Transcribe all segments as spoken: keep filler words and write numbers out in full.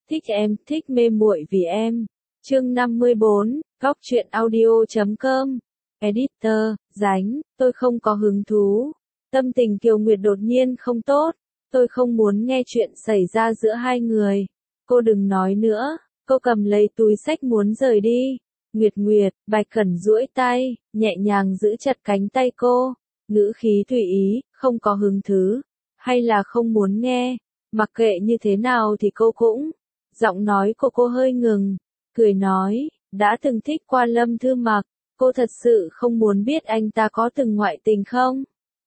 Thích em, thích mê muội vì em. Chương năm mươi bốn, góc truyện audio chấm com. Editor, Dánh, tôi không có hứng thú. Tâm tình Kiều Nguyệt đột nhiên không tốt. Tôi không muốn nghe chuyện xảy ra giữa hai người. Cô đừng nói nữa. Cô cầm lấy túi xách muốn rời đi. Nguyệt Nguyệt, Bạch Cẩn duỗi tay, nhẹ nhàng giữ chặt cánh tay cô. Ngữ khí tùy ý, không có hứng thú. Hay là không muốn nghe. Mặc kệ như thế nào thì cô cũng. Giọng nói của cô hơi ngừng. Cười nói, đã từng thích qua Lâm Thư Mặc. Cô thật sự không muốn biết anh ta có từng ngoại tình không?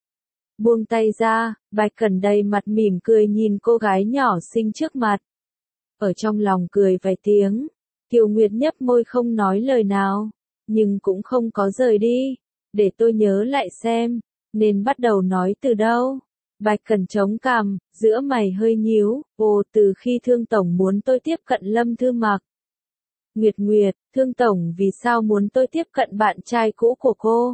Buông tay ra, Bạch Cẩn đầy mặt mỉm cười nhìn cô gái nhỏ xinh trước mặt. Ở trong lòng cười vài tiếng, Kiều Nguyệt nhấp môi không nói lời nào, nhưng cũng không có rời đi. Để tôi nhớ lại xem, nên bắt đầu nói từ đâu. Bạch Cẩn chống cằm, giữa mày hơi nhíu, ồ từ khi Thương Tổng muốn tôi tiếp cận Lâm Thư Mặc. Nguyệt Nguyệt, Thương Tổng vì sao muốn tôi tiếp cận bạn trai cũ của cô?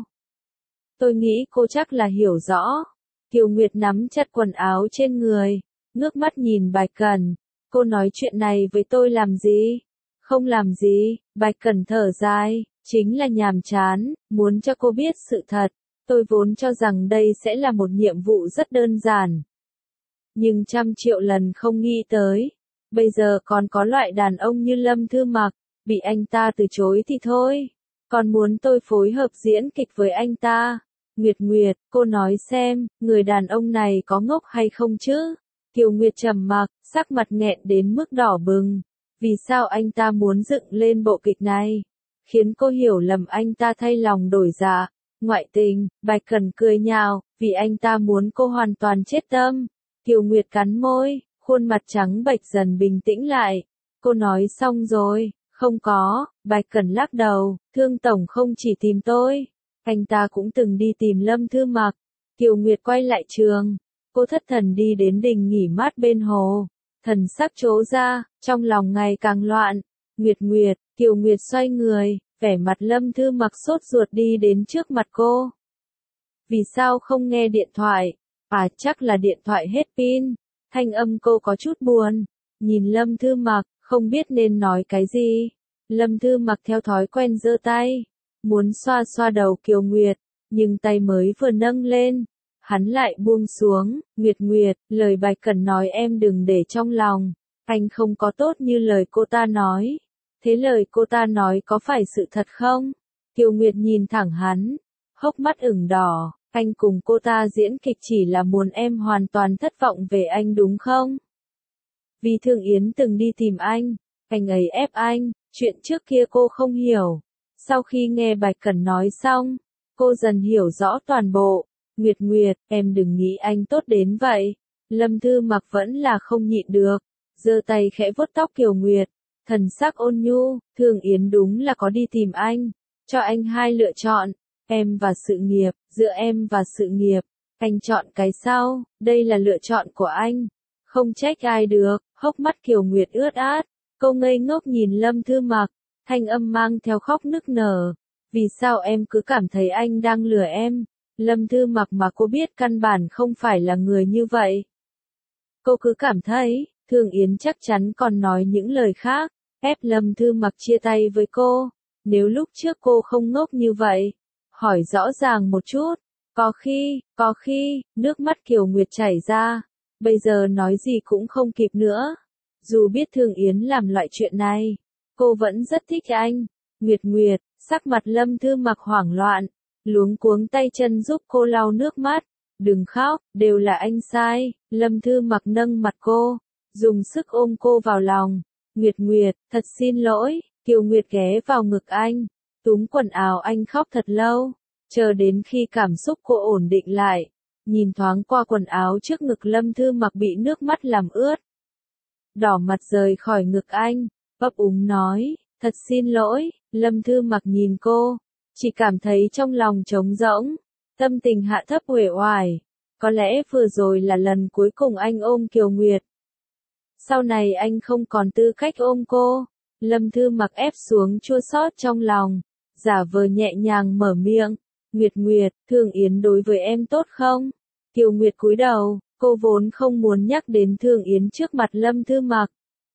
Tôi nghĩ cô chắc là hiểu rõ. Kiều Nguyệt nắm chặt quần áo trên người, ngước mắt nhìn Bạch Cẩn. Cô nói chuyện này với tôi làm gì? Không làm gì, Bạch Cẩn thở dài, chính là nhàm chán, muốn cho cô biết sự thật. Tôi vốn cho rằng đây sẽ là một nhiệm vụ rất đơn giản. Nhưng trăm triệu lần không nghĩ tới. Bây giờ còn có loại đàn ông như Lâm Thư Mặc, bị anh ta từ chối thì thôi. Còn muốn tôi phối hợp diễn kịch với anh ta. Nguyệt Nguyệt, cô nói xem, người đàn ông này có ngốc hay không chứ? Kiều Nguyệt trầm mặc, sắc mặt nghẹn đến mức đỏ bừng. Vì sao anh ta muốn dựng lên bộ kịch này? Khiến cô hiểu lầm anh ta thay lòng đổi dạ. Ngoại tình, Bạch Cẩn cười nhạo, vì anh ta muốn cô hoàn toàn chết tâm. Kiều Nguyệt cắn môi, khuôn mặt trắng bệch dần bình tĩnh lại. Cô nói xong rồi, không có, Bạch Cẩn lắc đầu, Thương Tổng không chỉ tìm tôi. Anh ta cũng từng đi tìm Lâm Thư Mặc. Kiều Nguyệt quay lại trường. Cô thất thần đi đến đình nghỉ mát bên hồ. Thần sắc trố ra, trong lòng ngày càng loạn. Nguyệt Nguyệt, Kiều Nguyệt xoay người, vẻ mặt Lâm Thư Mặc sốt ruột đi đến trước mặt cô. Vì sao không nghe điện thoại? À chắc là điện thoại hết pin. Thanh âm cô có chút buồn. Nhìn Lâm Thư Mặc, không biết nên nói cái gì. Lâm Thư Mặc theo thói quen giơ tay. Muốn xoa xoa đầu Kiều Nguyệt, nhưng tay mới vừa nâng lên. Hắn lại buông xuống. Nguyệt Nguyệt, lời Bạch Cẩn nói em đừng để trong lòng. Anh không có tốt như lời cô ta nói. Thế lời cô ta nói có phải sự thật không? Kiều Nguyệt nhìn thẳng hắn, hốc mắt ửng đỏ, anh cùng cô ta diễn kịch chỉ là muốn em hoàn toàn thất vọng về anh đúng không? Vì Thương Yến từng đi tìm anh, anh ấy ép anh, chuyện trước kia cô không hiểu. Sau khi nghe Bạch Cẩn nói xong, cô dần hiểu rõ toàn bộ. Nguyệt Nguyệt, em đừng nghĩ anh tốt đến vậy. Lâm Thư Mặc vẫn là không nhịn được, giơ tay khẽ vuốt tóc Kiều Nguyệt. Thần sắc ôn nhu, Thương Yến đúng là có đi tìm anh, cho anh hai lựa chọn, em và sự nghiệp, giữa em và sự nghiệp, anh chọn cái sau, đây là lựa chọn của anh, không trách ai được. Hốc mắt Kiều Nguyệt ướt át, cô ngây ngốc nhìn Lâm Thư Mặc, thanh âm mang theo khóc nức nở, vì sao em cứ cảm thấy anh đang lừa em? Lâm Thư Mặc mà cô biết căn bản không phải là người như vậy. Cô cứ cảm thấy, Thương Yến chắc chắn còn nói những lời khác, ép Lâm Thư Mặc chia tay với cô. Nếu lúc trước cô không ngốc như vậy, hỏi rõ ràng một chút, có khi, có khi, nước mắt Kiều Nguyệt chảy ra, bây giờ nói gì cũng không kịp nữa. Dù biết Thương Yến làm loại chuyện này, cô vẫn rất thích anh. Nguyệt Nguyệt, sắc mặt Lâm Thư Mặc hoảng loạn, luống cuống tay chân giúp cô lau nước mắt. Đừng khóc, đều là anh sai. Lâm Thư Mặc nâng mặt cô, dùng sức ôm cô vào lòng. Nguyệt Nguyệt, thật xin lỗi. Kiều Nguyệt ghé vào ngực anh, túm quần áo anh khóc thật lâu, chờ đến khi cảm xúc cô ổn định lại, nhìn thoáng qua quần áo trước ngực Lâm Thư Mặc bị nước mắt làm ướt. Đỏ mặt rời khỏi ngực anh, ấp úng nói, thật xin lỗi. Lâm Thư Mặc nhìn cô, chỉ cảm thấy trong lòng trống rỗng, tâm tình hạ thấp uể oải. Có lẽ vừa rồi là lần cuối cùng anh ôm Kiều Nguyệt. Sau này anh không còn tư cách ôm cô. Lâm Thư Mặc ép xuống chua xót trong lòng, giả vờ nhẹ nhàng mở miệng. Nguyệt Nguyệt, Thương Yến đối với em tốt không? Kiều Nguyệt cúi đầu, cô vốn không muốn nhắc đến Thương Yến trước mặt Lâm Thư Mặc.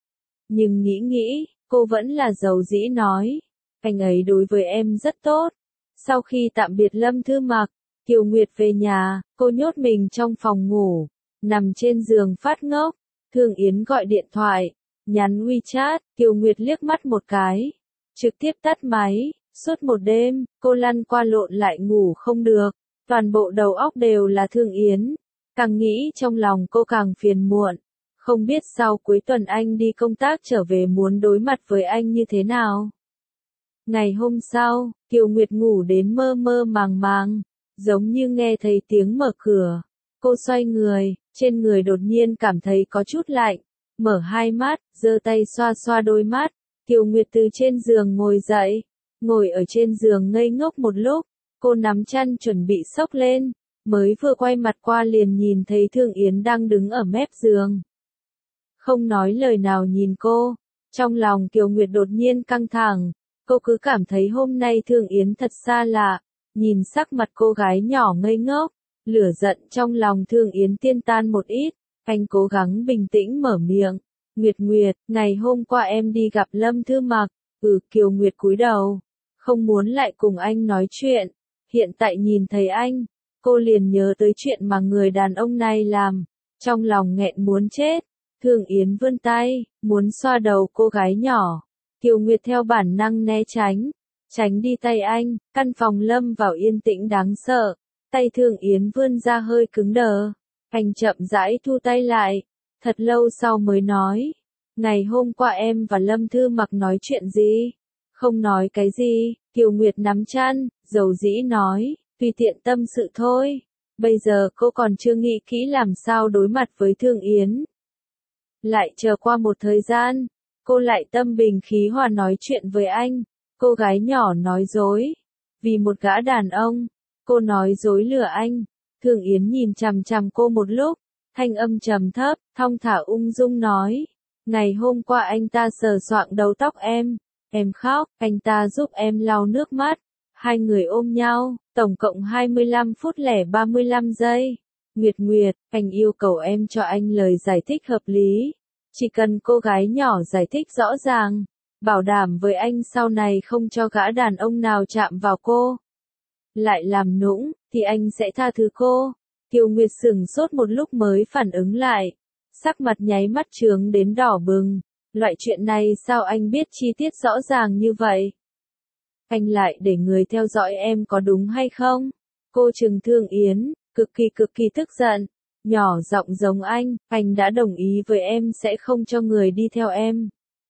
Nhưng nghĩ nghĩ, cô vẫn là dầu dĩ nói. Anh ấy đối với em rất tốt. Sau khi tạm biệt Lâm Thư Mặc, Kiều Nguyệt về nhà, cô nhốt mình trong phòng ngủ, nằm trên giường phát ngốc. Thương Yến gọi điện thoại, nhắn WeChat, Kiều Nguyệt liếc mắt một cái, trực tiếp tắt máy. Suốt một đêm, cô lăn qua lộn lại ngủ không được, toàn bộ đầu óc đều là Thương Yến. Càng nghĩ trong lòng cô càng phiền muộn, không biết sau cuối tuần anh đi công tác trở về muốn đối mặt với anh như thế nào. Ngày hôm sau, Kiều Nguyệt ngủ đến mơ mơ màng màng, giống như nghe thấy tiếng mở cửa. Cô xoay người, trên người đột nhiên cảm thấy có chút lạnh, mở hai mắt, giơ tay xoa xoa đôi mắt. Kiều Nguyệt từ trên giường ngồi dậy, ngồi ở trên giường ngây ngốc một lúc, cô nắm chăn chuẩn bị xốc lên, mới vừa quay mặt qua liền nhìn thấy Thương Yến đang đứng ở mép giường. Không nói lời nào nhìn cô, trong lòng Kiều Nguyệt đột nhiên căng thẳng, cô cứ cảm thấy hôm nay Thương Yến thật xa lạ, nhìn sắc mặt cô gái nhỏ ngây ngốc, lửa giận trong lòng Thương Yến tiên tan một ít, anh cố gắng bình tĩnh mở miệng. Nguyệt Nguyệt, ngày hôm qua em đi gặp Lâm Thư Mặc. Ừ, Kiều Nguyệt cúi đầu, không muốn lại cùng anh nói chuyện. Hiện tại nhìn thấy anh, cô liền nhớ tới chuyện mà người đàn ông này làm, trong lòng nghẹn muốn chết. Thương Yến vươn tay, muốn xoa đầu cô gái nhỏ. Kiều Nguyệt theo bản năng né tránh, tránh đi tay anh, căn phòng lâm vào yên tĩnh đáng sợ. Tay Thương Yến vươn ra hơi cứng đờ, anh chậm rãi thu tay lại, thật lâu sau mới nói. Ngày hôm qua em và Lâm Thư Mặc nói chuyện gì? Không nói cái gì, Kiều Nguyệt nắm chăn, dầu dĩ nói, tùy tiện tâm sự thôi. Bây giờ cô còn chưa nghĩ kỹ làm sao đối mặt với Thương Yến. Lại chờ qua một thời gian, cô lại tâm bình khí hòa nói chuyện với anh. Cô gái nhỏ nói dối. Vì một gã đàn ông, cô nói dối lừa anh. Thương Yến nhìn chằm chằm cô một lúc, thanh âm trầm thấp, thong thả ung dung nói. Ngày hôm qua anh ta sờ soạng đầu tóc em, em khóc, anh ta giúp em lau nước mắt. Hai người ôm nhau, tổng cộng hai mươi lăm phút lẻ ba mươi lăm giây. Nguyệt Nguyệt, anh yêu cầu em cho anh lời giải thích hợp lý. Chỉ cần cô gái nhỏ giải thích rõ ràng, bảo đảm với anh sau này không cho gã đàn ông nào chạm vào cô. Lại làm nũng, thì anh sẽ tha thứ cô. Kiều Nguyệt sửng sốt một lúc mới phản ứng lại. Sắc mặt nháy mắt trướng đến đỏ bừng. Loại chuyện này sao anh biết chi tiết rõ ràng như vậy? Anh lại để người theo dõi em có đúng hay không? Cô trừng Thương Yến, cực kỳ cực kỳ tức giận. Nhỏ giọng giống anh, anh đã đồng ý với em sẽ không cho người đi theo em.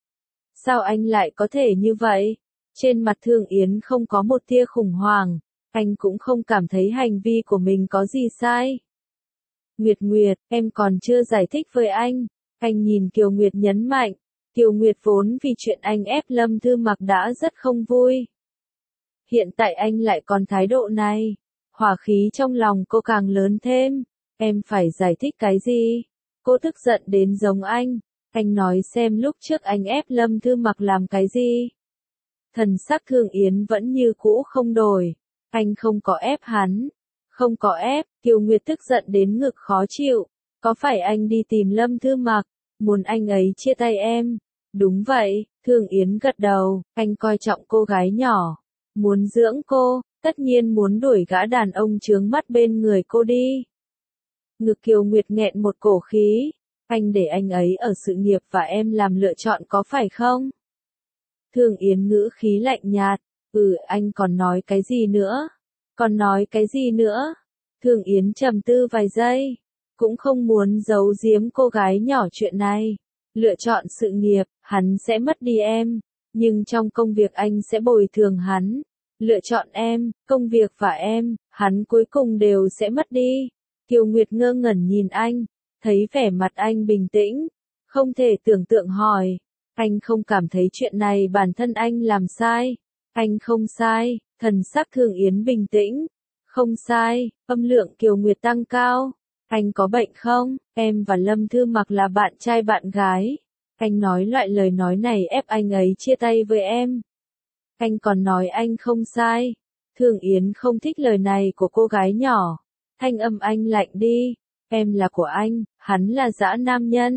Sao anh lại có thể như vậy? Trên mặt Thương Yến không có một tia khủng hoảng. Anh cũng không cảm thấy hành vi của mình có gì sai. Nguyệt Nguyệt, em còn chưa giải thích với anh. Anh nhìn Kiều Nguyệt nhấn mạnh. Kiều Nguyệt vốn vì chuyện anh ép Lâm Thư Mặc đã rất không vui. Hiện tại anh lại còn thái độ này. Hỏa khí trong lòng cô càng lớn thêm. Em phải giải thích cái gì? Cô tức giận đến giống anh. Anh nói xem lúc trước anh ép Lâm Thư Mặc làm cái gì? Thần sắc Thương Yến vẫn như cũ không đổi. Anh không có ép hắn. Không có ép, Kiều Nguyệt tức giận đến ngực khó chịu. Có phải anh đi tìm Lâm Thư Mặc, muốn anh ấy chia tay em? Đúng vậy, Thương Yến gật đầu, anh coi trọng cô gái nhỏ. Muốn dưỡng cô, tất nhiên muốn đuổi gã đàn ông chướng mắt bên người cô đi. Ngực Kiều Nguyệt nghẹn một cổ khí. Anh để anh ấy ở sự nghiệp và em làm lựa chọn có phải không? Thương Yến ngữ khí lạnh nhạt. Ừ, anh còn nói cái gì nữa? Còn nói cái gì nữa? Thương Yến trầm tư vài giây. Cũng không muốn giấu giếm cô gái nhỏ chuyện này. Lựa chọn sự nghiệp, hắn sẽ mất đi em. Nhưng trong công việc anh sẽ bồi thường hắn. Lựa chọn em, công việc và em, hắn cuối cùng đều sẽ mất đi. Kiều Nguyệt ngơ ngẩn nhìn anh. Thấy vẻ mặt anh bình tĩnh. Không thể tưởng tượng hỏi. Anh không cảm thấy chuyện này bản thân anh làm sai. Anh không sai, thần sắc Thương Yến bình tĩnh. Không sai, âm lượng Kiều Nguyệt tăng cao. Anh có bệnh không? Em và Lâm Thư Mặc là bạn trai bạn gái. Anh nói loại lời nói này ép anh ấy chia tay với em. Anh còn nói anh không sai. Thương Yến không thích lời này của cô gái nhỏ. Thanh âm anh lạnh đi. Em là của anh, hắn là dã nam nhân.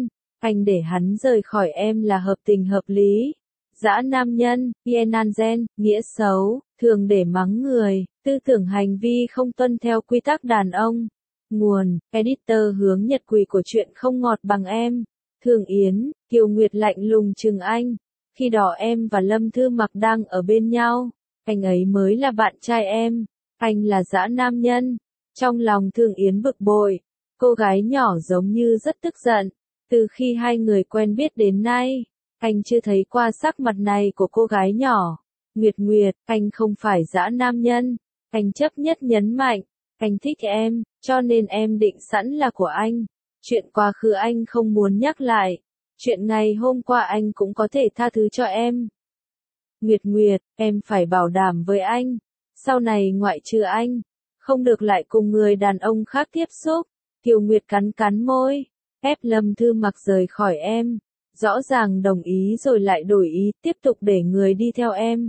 Anh để hắn rời khỏi em là hợp tình hợp lý. Dã nam nhân, Yenanzen, nghĩa xấu, thường để mắng người, tư tưởng hành vi không tuân theo quy tắc đàn ông. Nguồn, editor hướng nhật quỷ của chuyện không ngọt bằng em. Thường Yến, Kiều Nguyệt lạnh lùng chừng anh. Khi đó em và Lâm Thư Mặc đang ở bên nhau. Anh ấy mới là bạn trai em. Anh là dã nam nhân. Trong lòng Thường Yến bực bội. Cô gái nhỏ giống như rất tức giận. Từ khi hai người quen biết đến nay, anh chưa thấy qua sắc mặt này của cô gái nhỏ. Nguyệt Nguyệt, anh không phải dã nam nhân. Anh chấp nhất nhấn mạnh. Anh thích em, cho nên em định sẵn là của anh. Chuyện quá khứ anh không muốn nhắc lại. Chuyện ngày hôm qua anh cũng có thể tha thứ cho em. Nguyệt Nguyệt, em phải bảo đảm với anh. Sau này ngoại trừ anh, không được lại cùng người đàn ông khác tiếp xúc. Kiều Nguyệt cắn cắn môi, ép Lâm Thư Mặc rời khỏi em. Rõ ràng đồng ý rồi lại đổi ý, tiếp tục để người đi theo em.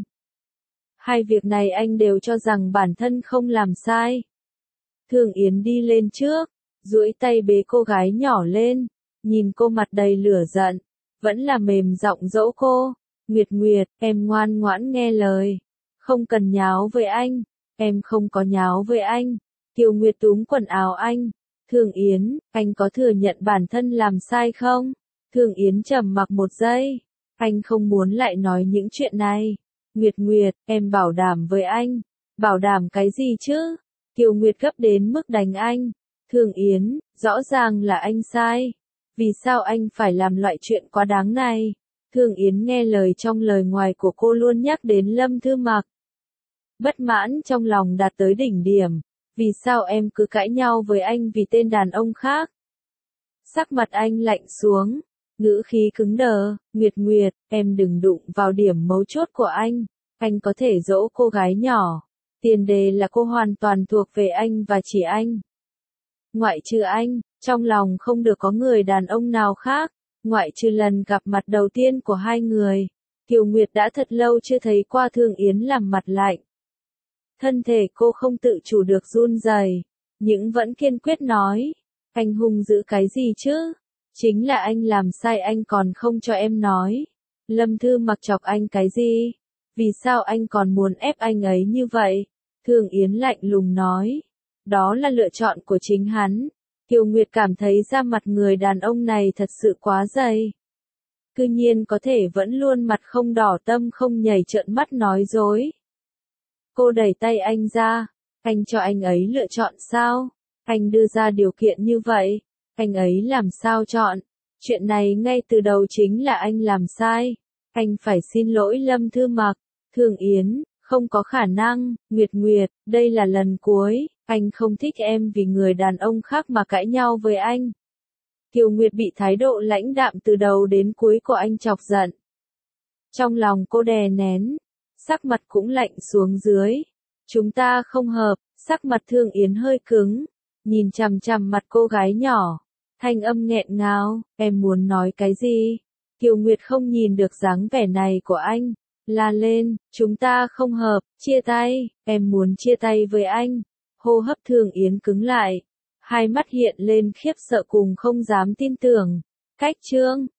Hai việc này anh đều cho rằng bản thân không làm sai. Thường Yến đi lên trước, duỗi tay bế cô gái nhỏ lên, nhìn cô mặt đầy lửa giận, vẫn là mềm giọng dỗ cô. Nguyệt Nguyệt, em ngoan ngoãn nghe lời, không cần nháo với anh, em không có nháo với anh. Kiều Nguyệt túm quần áo anh. Thường Yến, anh có thừa nhận bản thân làm sai không? Thường Yến trầm mặc một giây, anh không muốn lại nói những chuyện này. Nguyệt Nguyệt, em bảo đảm với anh. Bảo đảm cái gì chứ? Kiều Nguyệt gấp đến mức đánh anh. Thường Yến, rõ ràng là anh sai. Vì sao anh phải làm loại chuyện quá đáng này? Thường Yến nghe lời trong lời ngoài của cô luôn nhắc đến Lâm Thư Mặc. Bất mãn trong lòng đạt tới đỉnh điểm. Vì sao em cứ cãi nhau với anh vì tên đàn ông khác? Sắc mặt anh lạnh xuống, ngữ khí cứng đờ. Nguyệt Nguyệt, em đừng đụng vào điểm mấu chốt của anh. Anh có thể dỗ cô gái nhỏ. Tiền đề là cô hoàn toàn thuộc về anh và chỉ anh. Ngoại trừ anh, trong lòng không được có người đàn ông nào khác. Ngoại trừ lần gặp mặt đầu tiên của hai người. Kiều Nguyệt đã thật lâu chưa thấy qua Thường Yến làm mặt lạnh. Thân thể cô không tự chủ được run rẩy, nhưng vẫn kiên quyết nói. Anh hung dữ cái gì chứ? Chính là anh làm sai anh còn không cho em nói. Lâm Thư Mặc chọc anh cái gì? Vì sao anh còn muốn ép anh ấy như vậy? Thường Yến lạnh lùng nói. Đó là lựa chọn của chính hắn. Kiều Nguyệt cảm thấy da mặt người đàn ông này thật sự quá dày. Cư nhiên có thể vẫn luôn mặt không đỏ tâm không nhảy trợn mắt nói dối. Cô đẩy tay anh ra. Anh cho anh ấy lựa chọn sao? Anh đưa ra điều kiện như vậy. Anh ấy làm sao chọn? Chuyện này ngay từ đầu chính là anh làm sai. Anh phải xin lỗi Lâm Thư Mặc. Thường Yến, không có khả năng. Nguyệt Nguyệt, đây là lần cuối. Anh không thích em vì người đàn ông khác mà cãi nhau với anh. Kiều Nguyệt bị thái độ lãnh đạm từ đầu đến cuối của anh chọc giận. Trong lòng cô đè nén, sắc mặt cũng lạnh xuống dưới. Chúng ta không hợp. Sắc mặt Thường Yến hơi cứng, nhìn chằm chằm mặt cô gái nhỏ, thanh âm nghẹn ngào. Em muốn nói cái gì? Kiều Nguyệt không nhìn được dáng vẻ này của anh, la lên. Chúng ta không hợp, chia tay. Em muốn chia tay với anh. Hô hấp Thường Yến cứng lại, hai mắt hiện lên khiếp sợ cùng không dám tin tưởng. Cách chương